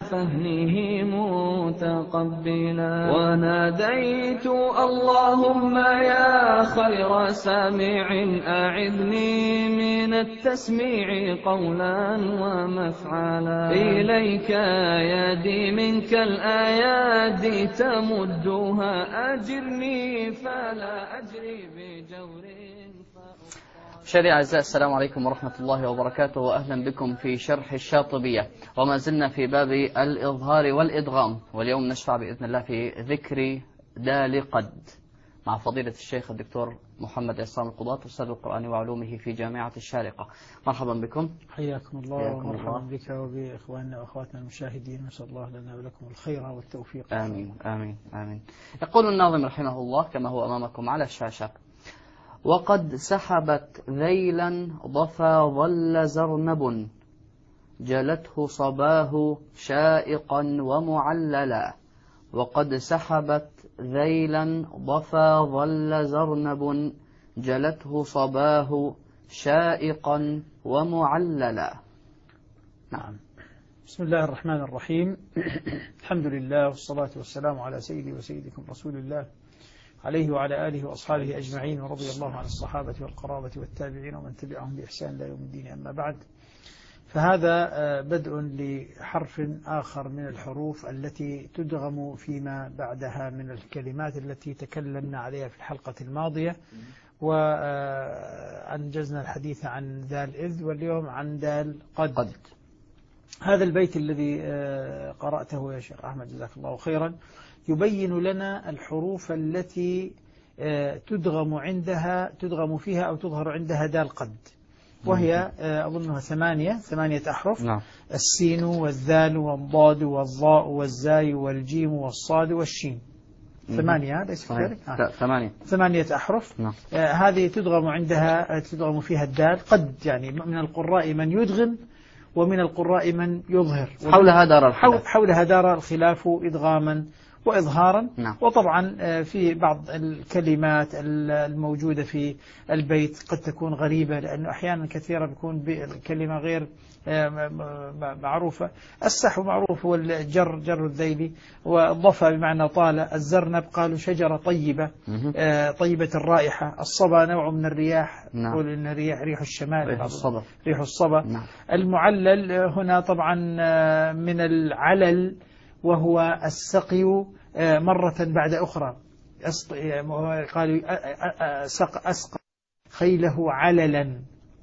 فهمه متقبلا وناديت اللهم يا خير سامع أعذني من التسميع قولا ومفعلا إليك يدي منك الآيات تمدها أجرني فلا أجري بجور. مشاهدينا الأعزاء، السلام عليكم ورحمة الله وبركاته، وأهلا بكم في شرح الشاطبية، وما زلنا في باب الإظهار والإدغام، واليوم نشرع بإذن الله في ذكر دال قد مع فضيلة الشيخ الدكتور محمد عصام القضاة أستاذ القرآن وعلومه في جامعة الشارقة. مرحبا بكم. حياكم الله ومرحبا بك وبإخواننا وأخواتنا المشاهدين، نسأل الله لنا ولكم الخير والتوفيق. آمين آمين آمين. يقول الناظم رحمه الله كما هو أمامكم على الشاشة: وقد سحبت ذيلا ضفا ظل زرنب، جلته صباه شائقا ومعللا. وقد سحبت ذيلا ضفا ظل زرنب، جلته صباه شائقا ومعللا. نعم. بسم الله الرحمن الرحيم. الحمد لله والصلاة والسلام على سيدي وسيدكم رسول الله عليه وعلى آله وأصحابه أجمعين، ورضي الله عن الصحابة والقرابة والتابعين ومن تبعهم بإحسان لا يوم الدين. أما بعد، فهذا بدء لحرف آخر من الحروف التي تدغم فيما بعدها من الكلمات التي تكلمنا عليها في الحلقة الماضية، وأنجزنا الحديث عن ذال إذ، واليوم عن دال قد. هذا البيت الذي قرأته يا شيخ أحمد جزاك الله خيرا يبين لنا الحروف التي تدغم فيها أو تظهر عندها دال قد، وهي أظنها ثمانية أحرف. نعم. السين والذال والضاد والضاء والزاي والجيم والصاد والشين. ثمانية، ليس كذلك؟ ثمانية أحرف. نعم. هذه تدغم فيها الدال قد، يعني من القراء من يدغم ومن القراء من يظهر. حولها دار الخلاف إدغاما وإظهارا. نعم. وطبعا في بعض الكلمات الموجودة في البيت قد تكون غريبة، لأنه أحيانا كثيرا بيكون الكلمة غير معروفة. السحو معروف، والجر الذيلي، والضفة بمعنى طال. الزرنب قالوا شجرة طيبة طيبة الرائحة. الصبا نوع من الرياح. نعم. قول إن ريح الشمال، ريح الصبا. نعم. المعلل هنا طبعا من العلل، وهو السقي مرة بعد أخرى. قالوا أسقى خيله عللا،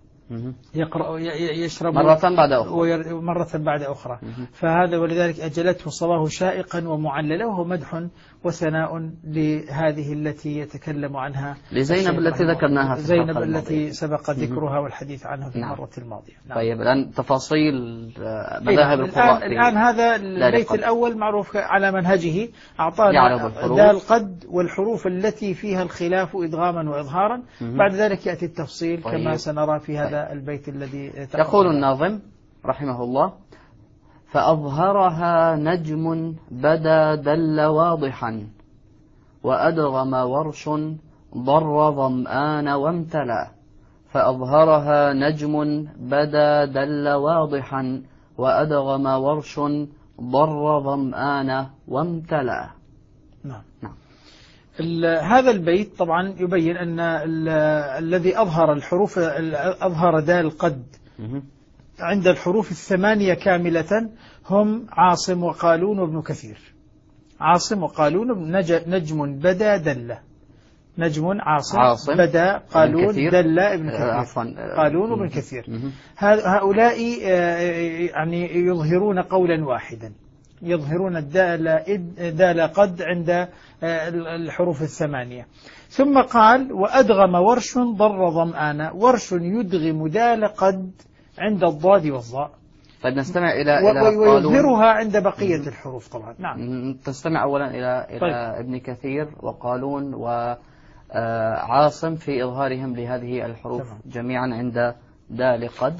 يشرب مرة بعد أخرى. فهذا ولذلك أجلته صباه شائقا ومعللا، وهو مدح وثناء لهذه التي يتكلم عنها لزينب التي ذكرناها في زينب التي سبق ذكرها والحديث عنها في المرة الماضية. نعم. طيب الآن تفاصيل مذاهب القراء. الآن هذا البيت الأول معروف على منهجه، أعطانا دال قد والحروف التي فيها الخلاف إدغاما وإظهارا. بعد ذلك يأتي التفصيل كما سنرى في هذا البيت الذي يقول الناظم رحمه الله: فأظهرها نجم بدا دل واضحا، وأدغم ورش ضر ظمآن وامتلأ. فأظهرها نجم بدا دل واضحا، وأدغم ورش ضر ظمآن وامتلأ. نعم. هذا البيت طبعا يبين أن الذي أظهر الحروف أظهر دال قد عند الحروف الثمانية كاملة هم عاصم وقالون وابن كثير. عاصم وقالون نجم بدا دل، نجم عاصم بدا قالون دل ابن كثير، قالون وابن كثير. هؤلاء يعني يظهرون قولا واحدا، يظهرون الدال قد عند الحروف الثمانية. ثم قال: وأدغم ورش ضر ظمآن. ورش يدغم دال قد عند الضاد والضاء. طيب نستمع إلى ويظهرها عند بقية الحروف طبعا. نعم. تستمع أولا إلى طيب. ابن كثير وقالون وعاصم في إظهارهم لهذه الحروف طبعا. جميعا عند دال قد.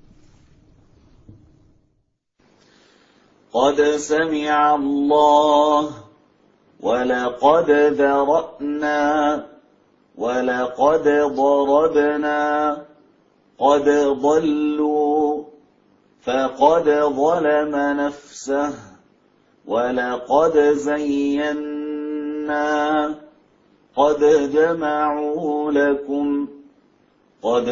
قد سمع الله ولقد ذرأنا ولقد ضربنا قد ضلوا فقد ظلم نفسه ولقد زينا قد جمعوا لكم قد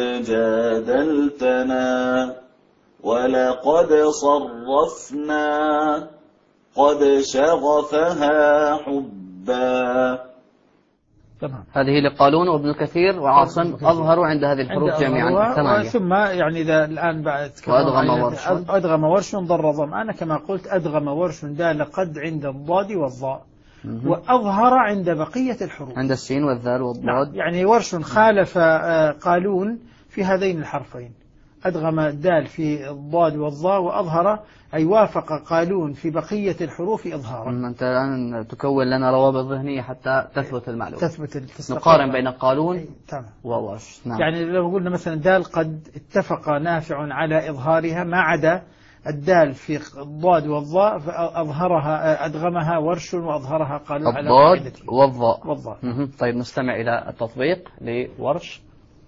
جادلتنا ولقد صرفنا قد شغفها حبا. تمام. هذه لقالون وابن كثير وعاصم أظهروا عند هذه الحروف جميعا ثمانية. ثم يعني إذا الآن بعد أدغم ورش ضر ظمأن كما قلت أدغم ورش دال قد عند الضاد والضاء وأظهر عند بقية الحروف عند السين والذال والضاد. يعني ورش خالف قالون في هذين الحرفين، أدغم الدال في الضاد والضاء وأظهر أي وافق قالون في بقية الحروف إظهارا. أنت الآن تكون لنا روابط ذهنية حتى تثبت المعلومة. تثبت نقارن بين قالون وورش. نعم. يعني لو قلنا مثلا دال قد اتفق نافع على إظهارها ما عدا الدال في الضاد والضاء فأظهرها أدغمها ورش وأظهرها قالون على الضاد والضاء. طيب نستمع إلى التطبيق لورش.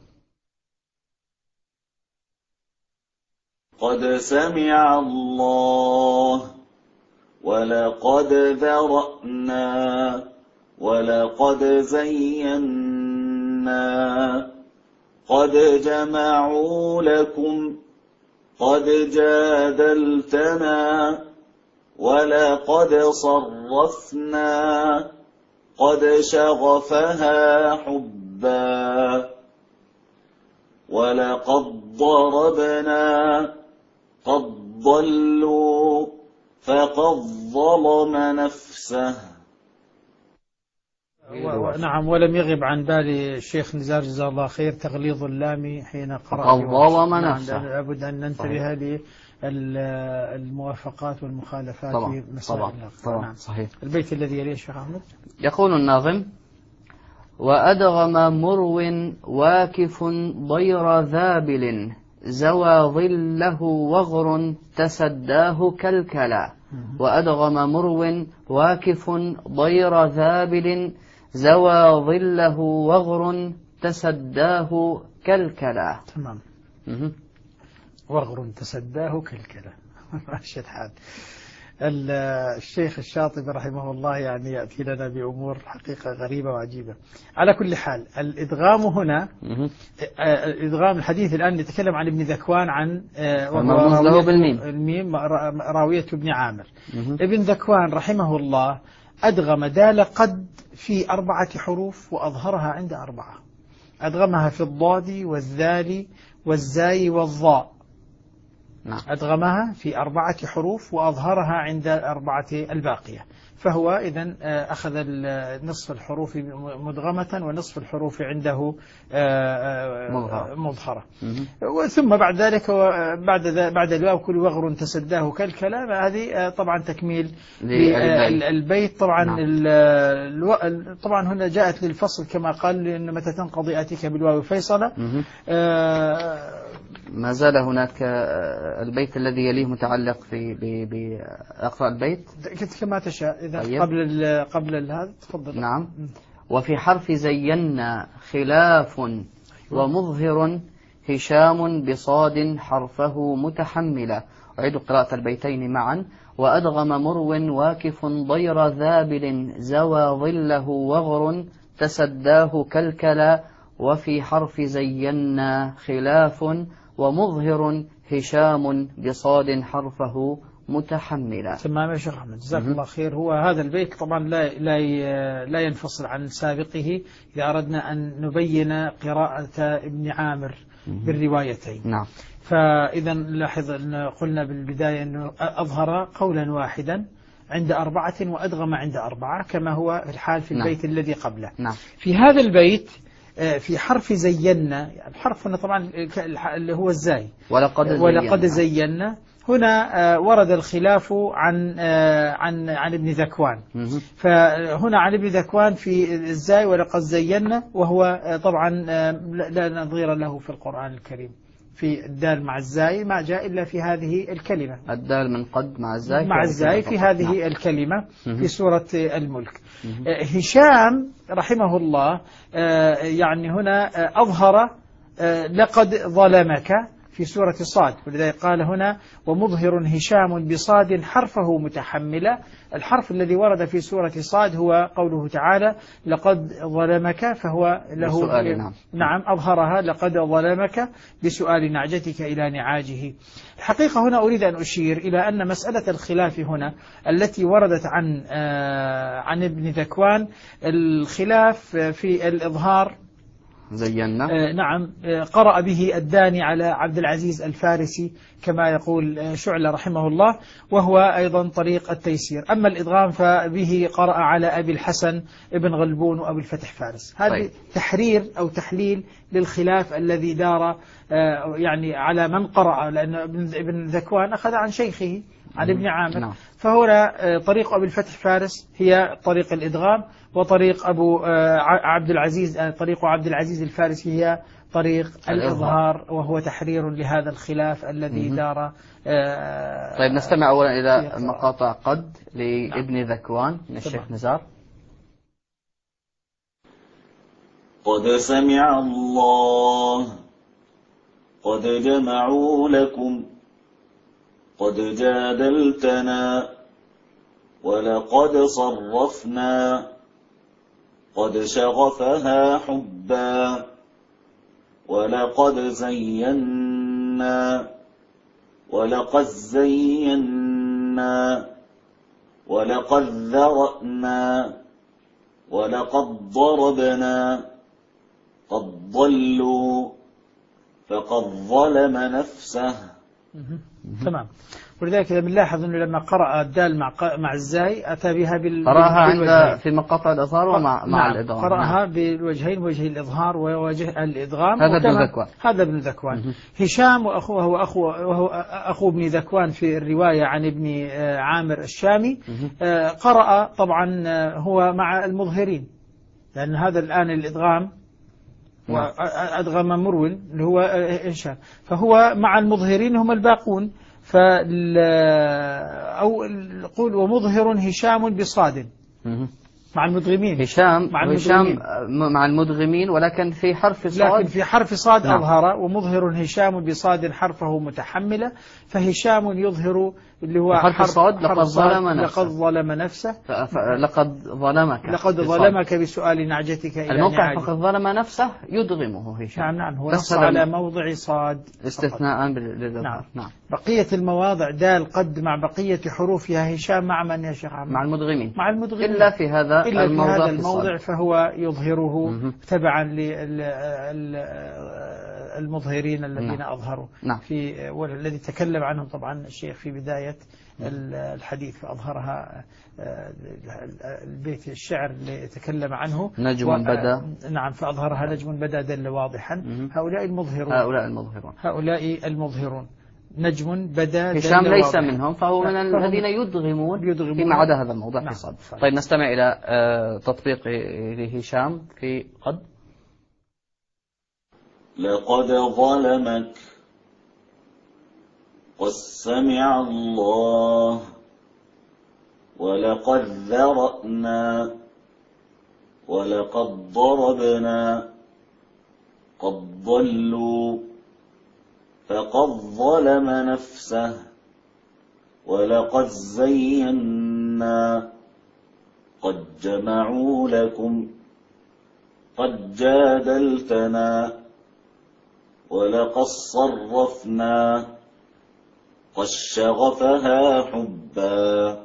قد سمع الله ولقد ذرأنا ولقد زينا قد جمعوا لكم قد جادلتنا ولقد صرفنا قد شغفها حبا ولقد ضربنا قد ضلوا فقد ظلم نفسه. نعم. ولم يغب عن بالي الشيخ نزار جزاه الله خير تغليظ اللام حين قرأ قد ظلم نفسه. لابد أن ننتبه للموافقات والمخالفات في مسائل. طبعا صحيح. البيت الذي يليه الشيخ أحمد يقول الناظم: وأدغم مرو واكف ضير ذابل زوى ظله وغر تسداه كالكلا. وأدغم مرو واكف ضير ذابل زوى ظله وغر تسداه كالكلا. تمام. وغر تسداه كالكلا. ماشي الحال. الشيخ الشاطبي رحمه الله يعني يأتي لنا بأمور حقيقة غريبة وعجيبة. على كل حال الإدغام هنا الإدغام الحديث الآن نتكلم عن ابن ذكوان عن له بالميم الميم راوية ابن عامر. ابن ذكوان رحمه الله أدغم دال قد في 4 حروف وأظهرها عند 4. أدغمها في الضاد والذال والزاي والضاء. أدغمها في 4 حروف وأظهرها عند 4 الباقية. فهو إذن أخذ نصف الحروف مدغمة ونصف الحروف عنده مظهرة. ثم بعد ذلك بعد الواو كل وغر تسداه كالكلام. هذه طبعا تكميل البيت. طبعا طبعا هنا جاءت للفصل كما قال لأن متى تنقضي آتيك بالواو فيصلة. ما زال هناك البيت الذي يليه متعلق بأقرأ البيت كما تشاء. إذا طيب. قبل هذا تفضل. نعم. وفي حرف زينا خلاف ومظهر هشام بصاد حرفه متحملا. أعيد قراءة البيتين معا. وأدغم مرو واكف ضير ذابل زوى ظله وغر تسداه كالكلا. وفي حرف زينا خلاف ومظهر هشام بصاد حرفه متحملا. تمام يا شيخ أحمد جزاك الله خير. هو هذا البيت طبعا لا ينفصل عن سابقه إذا أردنا أن نبين قراءة ابن عامر بالروايتين. نعم. فإذا لاحظ أن قلنا بالبداية أنه أظهر قولا واحدا عند 4 وأدغم عند 4 كما هو الحال في البيت الذي قبله. نعم. في هذا البيت في حرف زينا الحرف هنا طبعا اللي هو الزاي ولقد زينا. هنا ورد الخلاف عن ابن ذكوان. فهنا عن ابن ذكوان في الزاي ولقد زينا وهو طبعا لا نظير له في القرآن الكريم. في الدال مع الزاي ما جاء إلا في هذه الكلمة. الدال من قد مع الزاي في هذه الكلمة في سورة الملك. هشام رحمه الله يعني هنا أظهر لقد ظلمك في سورة صاد، ولذلك قال هنا ومظهر هشام بصاد حرفه متحملة. الحرف الذي ورد في سورة صاد هو قوله تعالى لقد ظلمك، فهو له نعم أظهرها لقد ظلمك بسؤال نعجتك إلى نعاجه. الحقيقة هنا أريد أن أشير إلى أن مسألة الخلاف هنا التي وردت عن ابن ذكوان، الخلاف في الإظهار زينا نعم قرأ به الداني على عبد العزيز الفارسي كما يقول شعلة رحمه الله، وهو أيضا طريق التيسير. أما الإدغام فبه قرأ على أبي الحسن ابن غلبون وأبي الفتح فارس. هذه تحرير أو تحليل للخلاف الذي دار يعني على من قرأ، لأن ابن ذكوان أخذ عن شيخه عن ابن عامر. فهنا طريق أبي الفتح فارس هي طريق الإدغام، وطريق عبد العزيز الفارسي هي طريق الإظهار، وهو تحرير لهذا الخلاف الذي دار. طيب نستمع أولا إلى مقاطع قد لابن ذكوان من الشيخ نزار. قد سمع الله قد جمعوا لكم قد جادلتنا ولقد صرفنا قد شغفها حبا ولقد زينا ولقد زينا ولقد ذرأنا ولقد ضربنا قد ضلوا فقد ظلم نفسه. تمام. ولذلك بنلاحظ أنه لما قرأ الدال مع الزاي أتى بها قرأها عند في مقاطع الإظهار ومع الإدغام. قرأها بالوجهين، وجه الإظهار ووجه الإدغام. هذا ابن ذكوان. هذا ابن ذكوان. هشام وهو أخو ابن ذكوان في الرواية عن ابن عامر الشامي قرأ طبعا هو مع المظهرين، لأن هذا الآن الإدغام وأدغم مرول اللي هو هشام، فهو مع المظهرين هم الباقون. أو قول ومظهر هشام بصاد مع المدغمين. هشام مع المدغمين، ولكن في حرف صاد، لكن في حرف صاد أظهر. ومظهر هشام بصاد حرفه متحملة، فهشام يظهر اللي هو حرف صاد لقد ظلم نفسه لقد ظلمك بسؤال نعجتك إلى الموقع فقد ظلم نفسه يدغمه هشام. نعم هو نص على موضع صاد استثناء للإظهار. نعم. بقية المواضع دال قد مع بقية حروفها هشام مع من يا شيخ؟ مع المدغمين إلا في هذا الموضع فهو يظهره تبعا للمظهرين الذين أظهروا. في والذي تكلم عنهم طبعا الشيخ في بداية الحديث، فأظهرها البيت الشعر اللي يتكلم عنه نجم بدا. نعم فأظهرها نجم بدا دل واضحا. هؤلاء المظهرون نجم بدا. هشام ليس منهم، فهو من الذين يدغمون فيما عدا هذا الموضوع في صاد. طيب نستمع إلى تطبيق لهشام في قد. لقد ظلمك وسمع الله ولقد ذرأنا ولقد ضربنا قد ضلوا فقد ظلم نفسه ولقد زينا قد جمعوا لكم قد جادلتنا ولقد صرفنا قد شغفها حبا.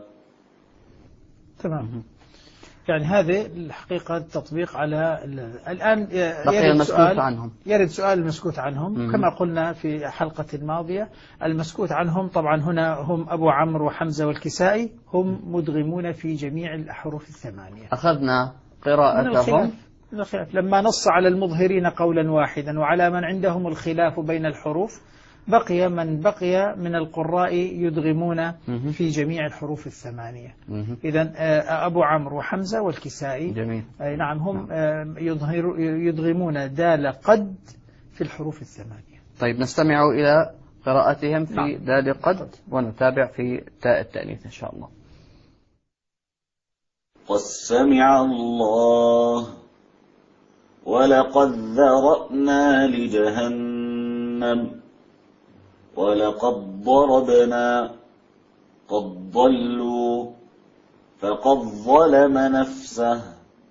تمام. يعني هذه الحقيقة التطبيق على الآن يرد سؤال المسكوت عنهم. كما قلنا في حلقة الماضية المسكوت عنهم طبعا هنا هم أبو عمرو وحمزة والكسائي، هم مدغمون في جميع الأحرف الثمانية. أخذنا قراءتهم لما نص على المظهرين قولا واحدا وعلى من عندهم الخلاف بين الحروف بقي من بقي من القراء يدغمون في جميع الحروف الثمانية. إذن أبو عمرو وحمزة والكسائي جميل. نعم هم يدغمون دال قد في الحروف الثمانية. طيب نستمع إلى قراءتهم في دال قد ونتابع في تاء التأنيث إن شاء الله. قد سمع الله ولقد ذرأنا لجهنم ولقد ضربنا قد ضلوا فقد ظلم نفسه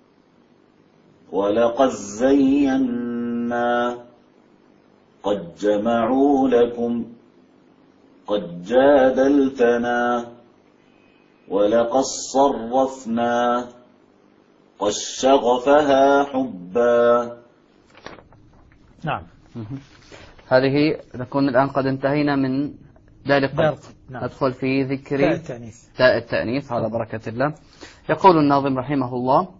ولقد زينا قد جمعوا لكم قد جادلتنا ولقد صرفنا قد شغفها حبا. نعم. هذه نكون الآن قد انتهينا من ذلك. نعم. ندخل في ذكر تاء التأنيث على بركة الله. يقول الناظم رحمه الله: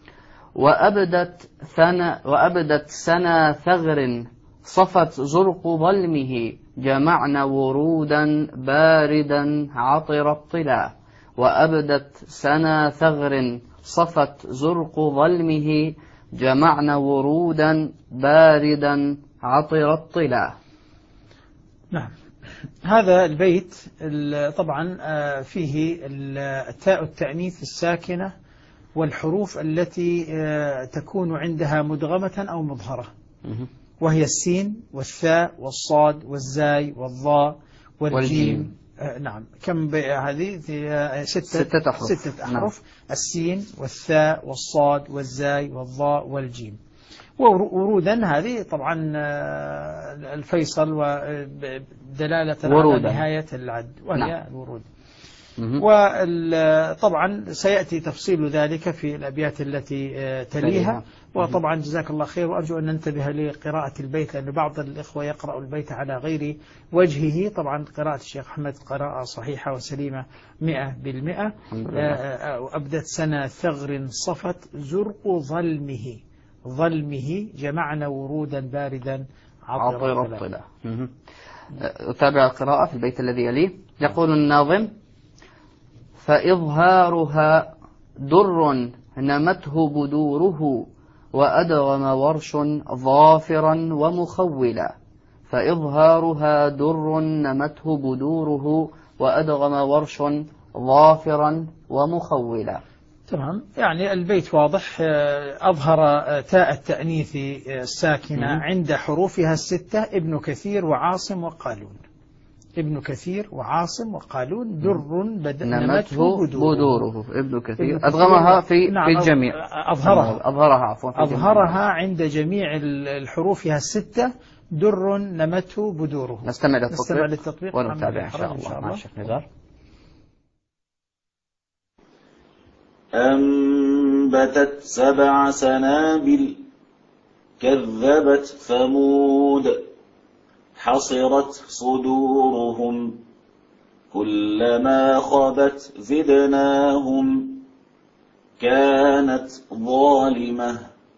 وأبدت سنا ثغر صفت زرق ظلمه جمعنا ورودا باردا عطر الطلا. وأبدت سنا ثغر صفت زرق ظلمه جمعنا ورودا باردا عطر الطلا. نعم. هذا البيت طبعا فيه تاء التأنيث الساكنة والحروف التي تكون عندها مدغمة أو مظهرة، وهي السين والثاء والصاد والزاي والضاء والجيم. نعم. كم هذه؟ ستة أحرف. نعم. السين والثاء والصاد والزاي والضاء والجيم. وورودا هذه طبعا الفيصل ودلالة على نهاية العد، وهي نعم. الورود. وطبعا سيأتي تفصيل ذلك في الأبيات التي تليها. وطبعا جزاك الله خير، وأرجو أن ننتبه لقراءة البيت، لأن بعض الإخوة يقرأ البيت على غير وجهه. طبعا قراءة الشيخ أحمد قراءة صحيحة وسليمة 100%. وأبدت سنة ثغر صفت زرق ظلمه جمعنا ورودا باردا عطر الطلا. أتابع القراءة في البيت الذي يليه. يقول الناظم: فإظهارها در نمته بدوره وأدغم ورش ظافرا ومخولا. فإظهارها در نمته بدوره وأدغم ورش ظافرا ومخولا. تمام. يعني البيت واضح. أظهر تاء التأنيث الساكنة عند حروفها الستة ابن كثير وعاصم وقالون. ابن كثير وعاصم وقالون در نمته بدوره. ابن كثير أدغمها في الجميع. أظهرها عند جميع الحروفها الستة در نمته بدوره. نستمع للتطبيق ونتابع إن شاء الله مع الشيخ نزار. أنبتت 7 سنابل كذبت ثمود حصرت صدورهم كلما خبت زدناهم كانت ظالمة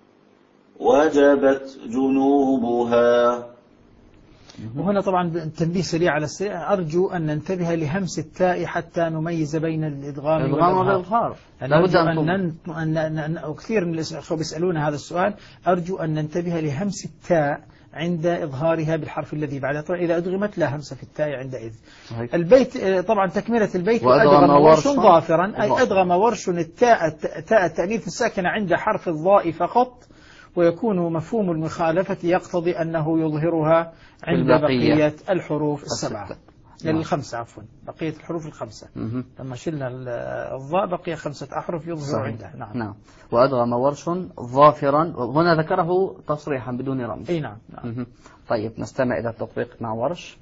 وجبت جنوبها. وهنا طبعا تنبيه سريع على السريع. أرجو أن ننتبه لهمس التاء حتى نميز بين الإدغام والإظهار. كثير من الأخوة بيسألون هذا السؤال. أرجو أن ننتبه لهمس التاء عند إظهارها بالحرف الذي بعدها. طبعا إذا أدغمت لا همس في التاء عندئذ. البيت طبعا تكملة البيت: وأدغم ورش ظافرا، أي أدغم ورش تاء التأنيث الساكنة عند حرف الضاء فقط، ويكون مفهوم المخالفة يقتضي أنه يظهرها عند بقية الحروف السبعة. الخمسة عفوا، بقية الحروف الخمسة. لما شلنا الضاء بقي 5 أحرف يظهر عندها. نعم. وأدغم ورش ظافرا، هنا ذكره تصريحا بدون رمز. أي نعم. طيب نستمع إلى التطبيق مع ورش.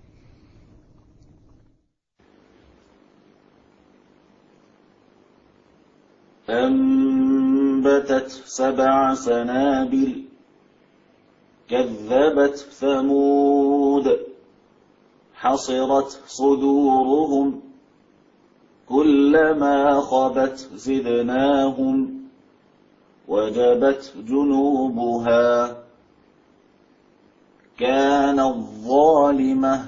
أنبتت 7 سنابل كذبت ثمود حصرت صدورهم كلما خبت زدناهم وجبت جنوبها كانت ظالمة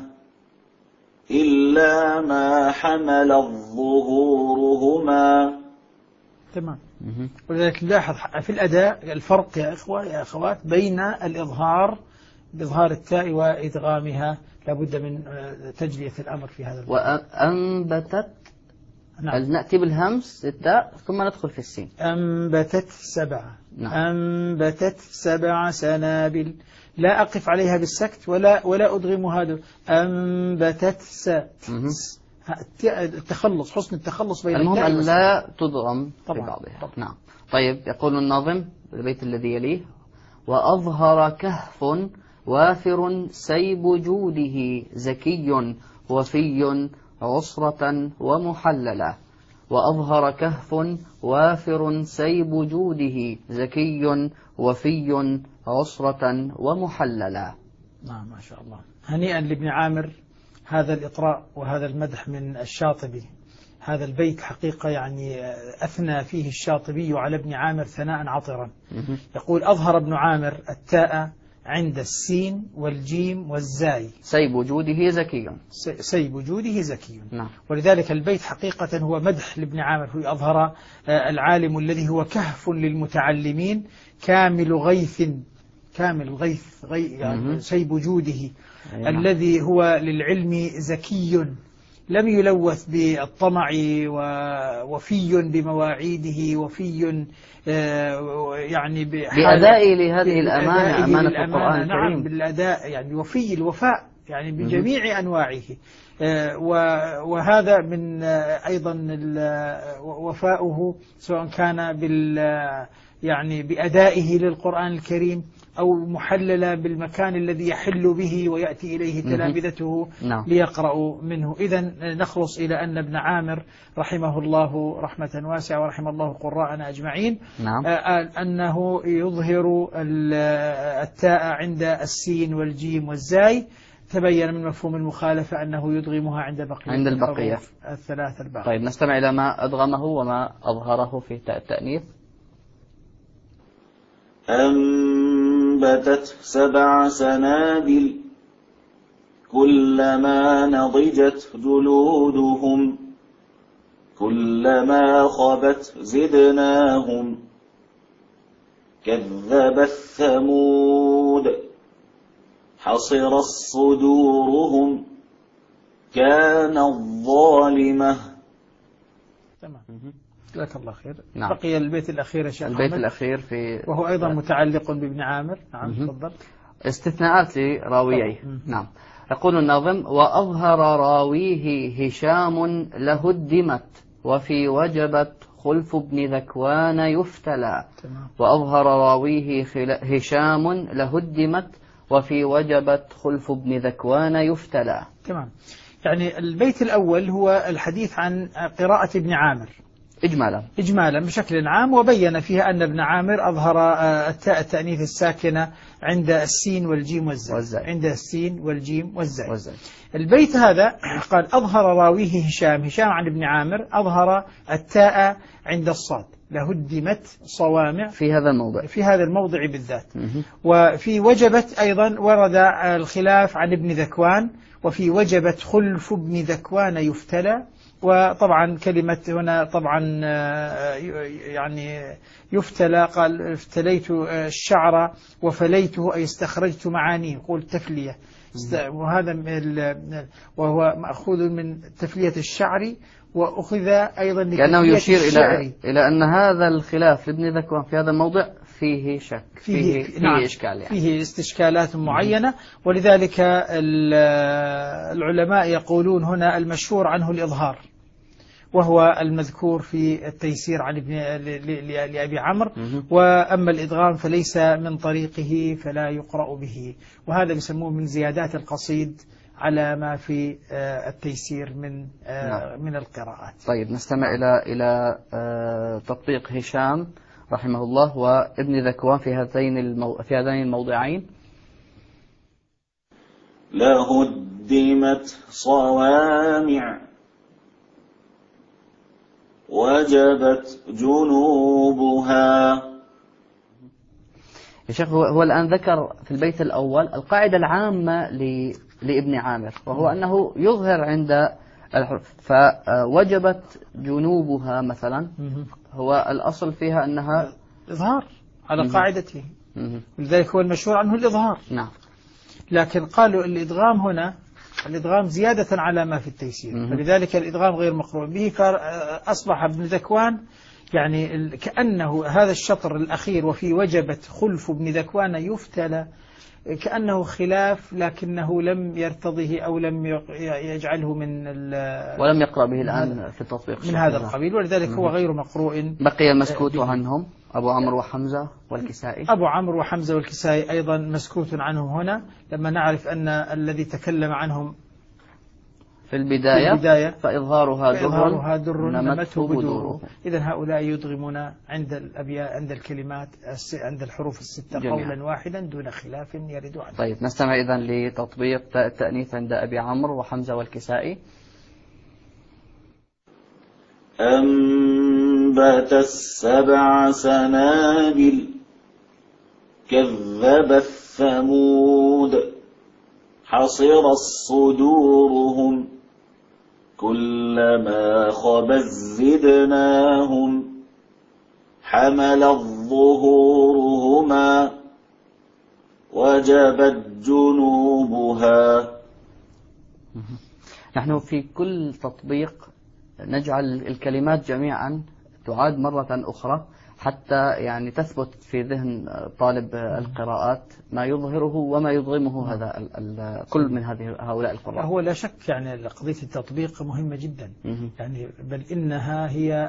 إلا ما حملت ظهورهما. تمام. ولذلك نلاحظ في الأداء الفرق يا إخوة يا أخوات بين الإظهار بإظهار التاء وإدغامها. لابد من تجلية الأمر في هذا الموضوع. وأنبتت. نعم. نأتي بالهمس التاء ثم ندخل في السين. أنبتت 7. نعم. أنبتت 7 سنابل. لا أقف عليها بالسكت ولا أدغم هذا. أنبتت التخلص، حسن التخلص بين المهم التاء أن لا تضغم في طبعا. بعضها. طبعا. نعم. طيب يقول الناظم البيت الذي يليه: وأظهر كهف وافر سيب جوده زكي وفي عسرة ومحللا. وأظهر كهف وافر سيب جوده زكي وفي عسرة ومحللا. نعم ما شاء الله. هنيئا لابن عامر هذا الإطراء وهذا المدح من الشاطبي. هذا البيت حقيقة يعني أثنى فيه الشاطبي على ابن عامر ثناء عطرا. يقول: أظهر ابن عامر التاء عند السين والجيم والزاي سيب وجوده زكي. سيب وجوده زكي. نعم. ولذلك البيت حقيقة هو مدح لابن عامر. هو أظهر العالم الذي هو كهف للمتعلمين كامل غيث يعني سيب وجوده الذي هو للعلم زكي لم يلوث بالطمع وفي بمواعيده وفي يعني بأدائه لهذه الأمانة، أمانة القرآن الكريم. نعم بالأداء يعني وفي الوفاء يعني بجميع أنواعه. وهذا من أيضا وفاؤه سواء كان يعني بأدائه للقرآن الكريم أو محللا بالمكان الذي يحل به ويأتي إليه تلامذته ليقرأوا منه. إذن نخلص إلى أن ابن عامر رحمه الله رحمة واسعة ورحم الله قراءنا أجمعين أنه يظهر التاء عند السين والجيم والزاي. تبين من مفهوم المخالفة أنه يدغمها عند البقية الثلاثة الباقية. طيب نستمع إلى ما أدغمه وما أظهره في تاء التأنيث. أنبتت 7 سنابل كلما نضجت جلودهم كلما خبت زدناهم كذبت ثمود حصرت صدورهم كانت ظالمة. تمام. جزاك الله خير. نعم. بقي البيت الأخير يا شيخ البيت محمد. الأخير وهو أيضا متعلق بابن عامر. نعم تفضل. استثناءات لراوييه. نعم. يقول الناظم: وأظهر راويه هشام لهدمت وفي وجبت خلف ابن ذكوان يفتلى. وأظهر راويه هشام لهدمت وفي وجبت خلف ابن ذكوان يفتلى. تمام. يعني البيت الأول هو الحديث عن قراءة ابن عامر إجمالا بشكل عام، وبين فيها أن ابن عامر أظهر التاء التأنيث الساكنة عند السين والجيم والزاي. عند السين والجيم والزاي. البيت هذا قال: أظهر راويه هشام عن ابن عامر أظهر التاء عند الصاد لهدمت صوامع في هذا الموضع بالذات. وفي وجبت أيضا ورد الخلاف عن ابن ذكوان، وفي وجبت خلف ابن ذكوان يفتلى. وطبعا كلمة هنا طبعا يعني يفتلى، قال افتليت الشعر وفليته أي استخرجت معانيه، يقول تفلية، وهذا وهو مأخوذ من تفلية الشعر، وأخذ أيضا كأنه يشير إلى أن هذا الخلاف لابن ذكوان في هذا الموضع فيه شك، فيه إشكال يعني. فيه استشكالات معينة. ولذلك العلماء يقولون هنا المشهور عنه الإظهار، وهو المذكور في التيسير عن لأبي عمرو. وأما الإدغام فليس من طريقه فلا يقرأ به، وهذا بيسموه من زيادات القصيد على ما في التيسير من القراءات. طيب نستمع إلى تطبيق هشام رحمه الله وابن ذكوان في هذين الموضعين. لهدمت صوامع وجبت جنوبها. يا شيخ هو الآن ذكر في البيت الأول القاعدة العامة لابن عامر، وهو أنه يظهر عند الحروف، فوجبت جنوبها مثلا هو الأصل فيها أنها إظهار على قاعدته، ولذلك هو المشهور عنه الإظهار. نعم. لكن قالوا الإدغام هنا الإدغام زيادة على ما في التيسير، فلذلك الإدغام غير مقروء به، فأصبح ابن ذكوان يعني كأنه هذا الشطر الأخير وفي وجبت خلف ابن ذكوان يفتلى، كأنه خلاف لكنه لم يرتضه أو لم يجعله من ولم يقرأ به الآن في التطبيق من هذا القبيل، ولذلك هو غير مقروء. بقي المسكوت عنهم أبو عمرو وحمزة والكسائي. أبو عمرو وحمزة والكسائي أيضا مسكوت عنهم هنا، لما نعرف أن الذي تكلم عنهم في البداية فإظهارها در نمته بدوره. إذن هؤلاء يدغمون عند الكلمات عند الحروف الستة قولا واحدا دون خلاف يرد عنه. طيب نستمع إذن لتطبيق تاء التأنيث عند أبي عمرو وحمزة والكسائي. أنبت السبع سنابل كذب الثمود حصرت صدورهم كلما خبت زدناهم حملت ظهورهما وجبت جنوبها. نحن في كل تطبيق نجعل الكلمات جميعا تعاد مرة أخرى حتى يعني تثبت في ذهن طالب القراءات ما يظهره وما يضغمه هذا كل من هؤلاء القراء. هو لا شك يعني قضية التطبيق مهمة جدا، يعني بل إنها هي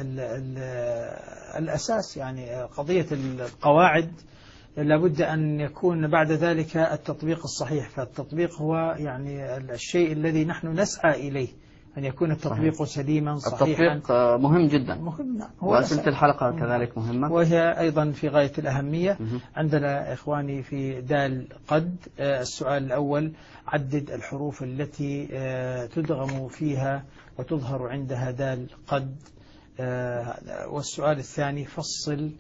الأساس، يعني قضية القواعد لابد أن يكون بعد ذلك التطبيق الصحيح. فالتطبيق هو يعني الشيء الذي نحن نسعى إليه، أن يكون التطبيق سليما صحيحا. التطبيق مهم جدا، مهم. وأسئلة الحلقة كذلك مهمة، وهي أيضا في غاية الأهمية. عندنا إخواني في دال قد السؤال الأول: عدد الحروف التي تدغم فيها وتظهر عندها دال قد. والسؤال الثاني: فصل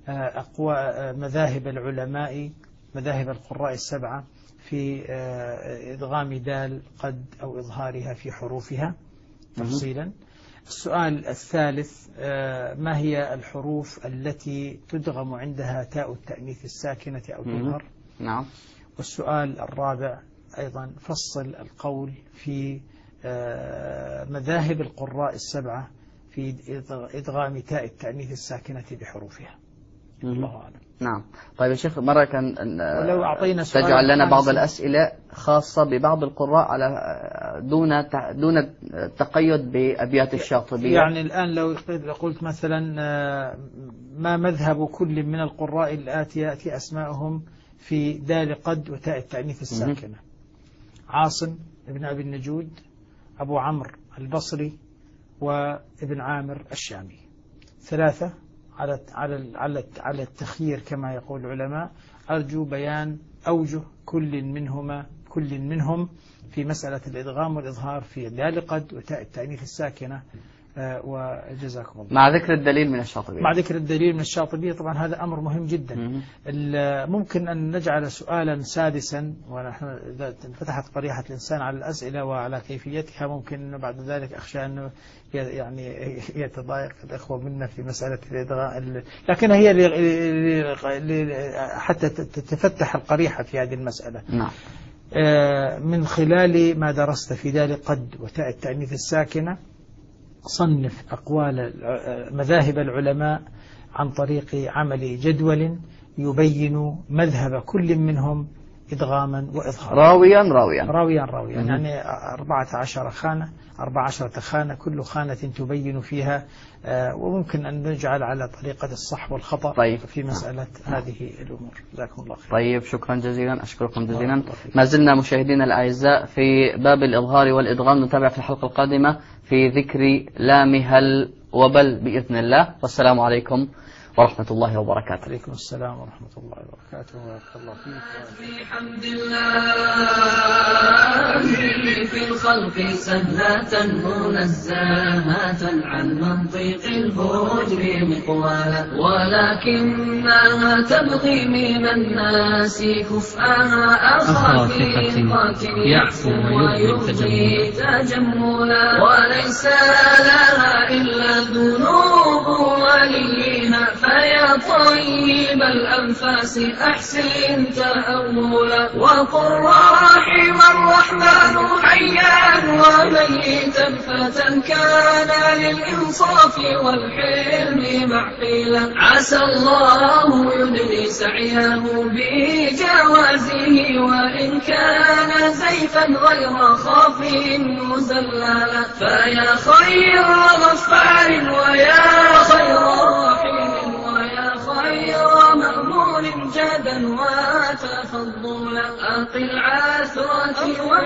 مذاهب العلماء، مذاهب القراء السبعة في إدغام دال قد أو إظهارها في حروفها تفصيلا. السؤال الثالث: ما هي الحروف التي تدغم عندها تاء التأنيث الساكنة أو تظهر؟ نعم. والسؤال الرابع أيضا: فصل القول في مذاهب القراء السبعة في إدغام تاء التأنيث الساكنة بحروفها. الله أعلم. نعم. طيب يا شيخ، مرة كان ولو أعطينا تجعل لنا بعض الأسئلة خاصة ببعض القراء على دون التقيد بأبيات الشاطبية. يعني الآن لو قلت مثلا: ما مذهب كل من القراء الآتي يأتي أسماءهم في دال قد وتاء التأنيث الساكنة: عاصم ابن أبي النجود، أبو عمرو البصري، وابن عامر الشامي. ثلاثة على التخيير كما يقول العلماء. أرجو بيان أوجه كل منهم في مسألة الإدغام والإظهار في دال قد وتاء التأنيث الساكنة، وجزاكم الله. مع ذكر الدليل من الشاطبية. مع ذكر الدليل من الشاطبية، طبعا هذا أمر مهم جدا. ممكن أن نجعل سؤالا سادسا، ونحن إذا انفتحت قريحة الإنسان على الأسئلة وعلى كيفيتها ممكن أنه بعد ذلك أخشى أنه يعني يتضايق الأخوة منا في مسألة الإدغام، لكن هي حتى تتفتح القريحة في هذه المسألة. نعم. من خلال ما درست في دال قد وتاء التأنيث الساكنة، صنف أقوال مذاهب العلماء عن طريق عمل جدول يبين مذهب كل منهم إدغاما وإظهارا راويا يعني 14 خانة، كل خانة تبين فيها، وممكن أن نجعل على طريقة الصح والخطأ. طيب. في مسألة هذه الأمور. جزاكم الله خير. طيب، شكرا جزيلا، أشكركم جزيلا. ما زلنا مشاهدينا الأعزاء في باب الإظهار والإدغام، نتابع في الحلقة القادمة في ذكر لام هل وبل بإذن الله. والسلام عليكم ورحمة الله وبركاته. عليكم السلام ورحمة الله وبركاته. وبارك الله فيك. في حمد الله في الخلق سهلة منزهة عن منطق الفجر مقوالا، ولكنها تبغي من الناس كفءها أخافقة يعفو ويبغي تجملا، وليس لها إلا ذنوب وليها فيا طيب الأنفاس أحسن تأولا وقل رحم الرحمن حيا وميتا فتى كان للإنصاف والحلم معقلا عسى الله يدري سعيه بجوازه وإن كان زيفا غير خاف مزللا فيا خير غفار ويا خير رحيم ويا خير مأمون جدا وتفضلا أقل عثرة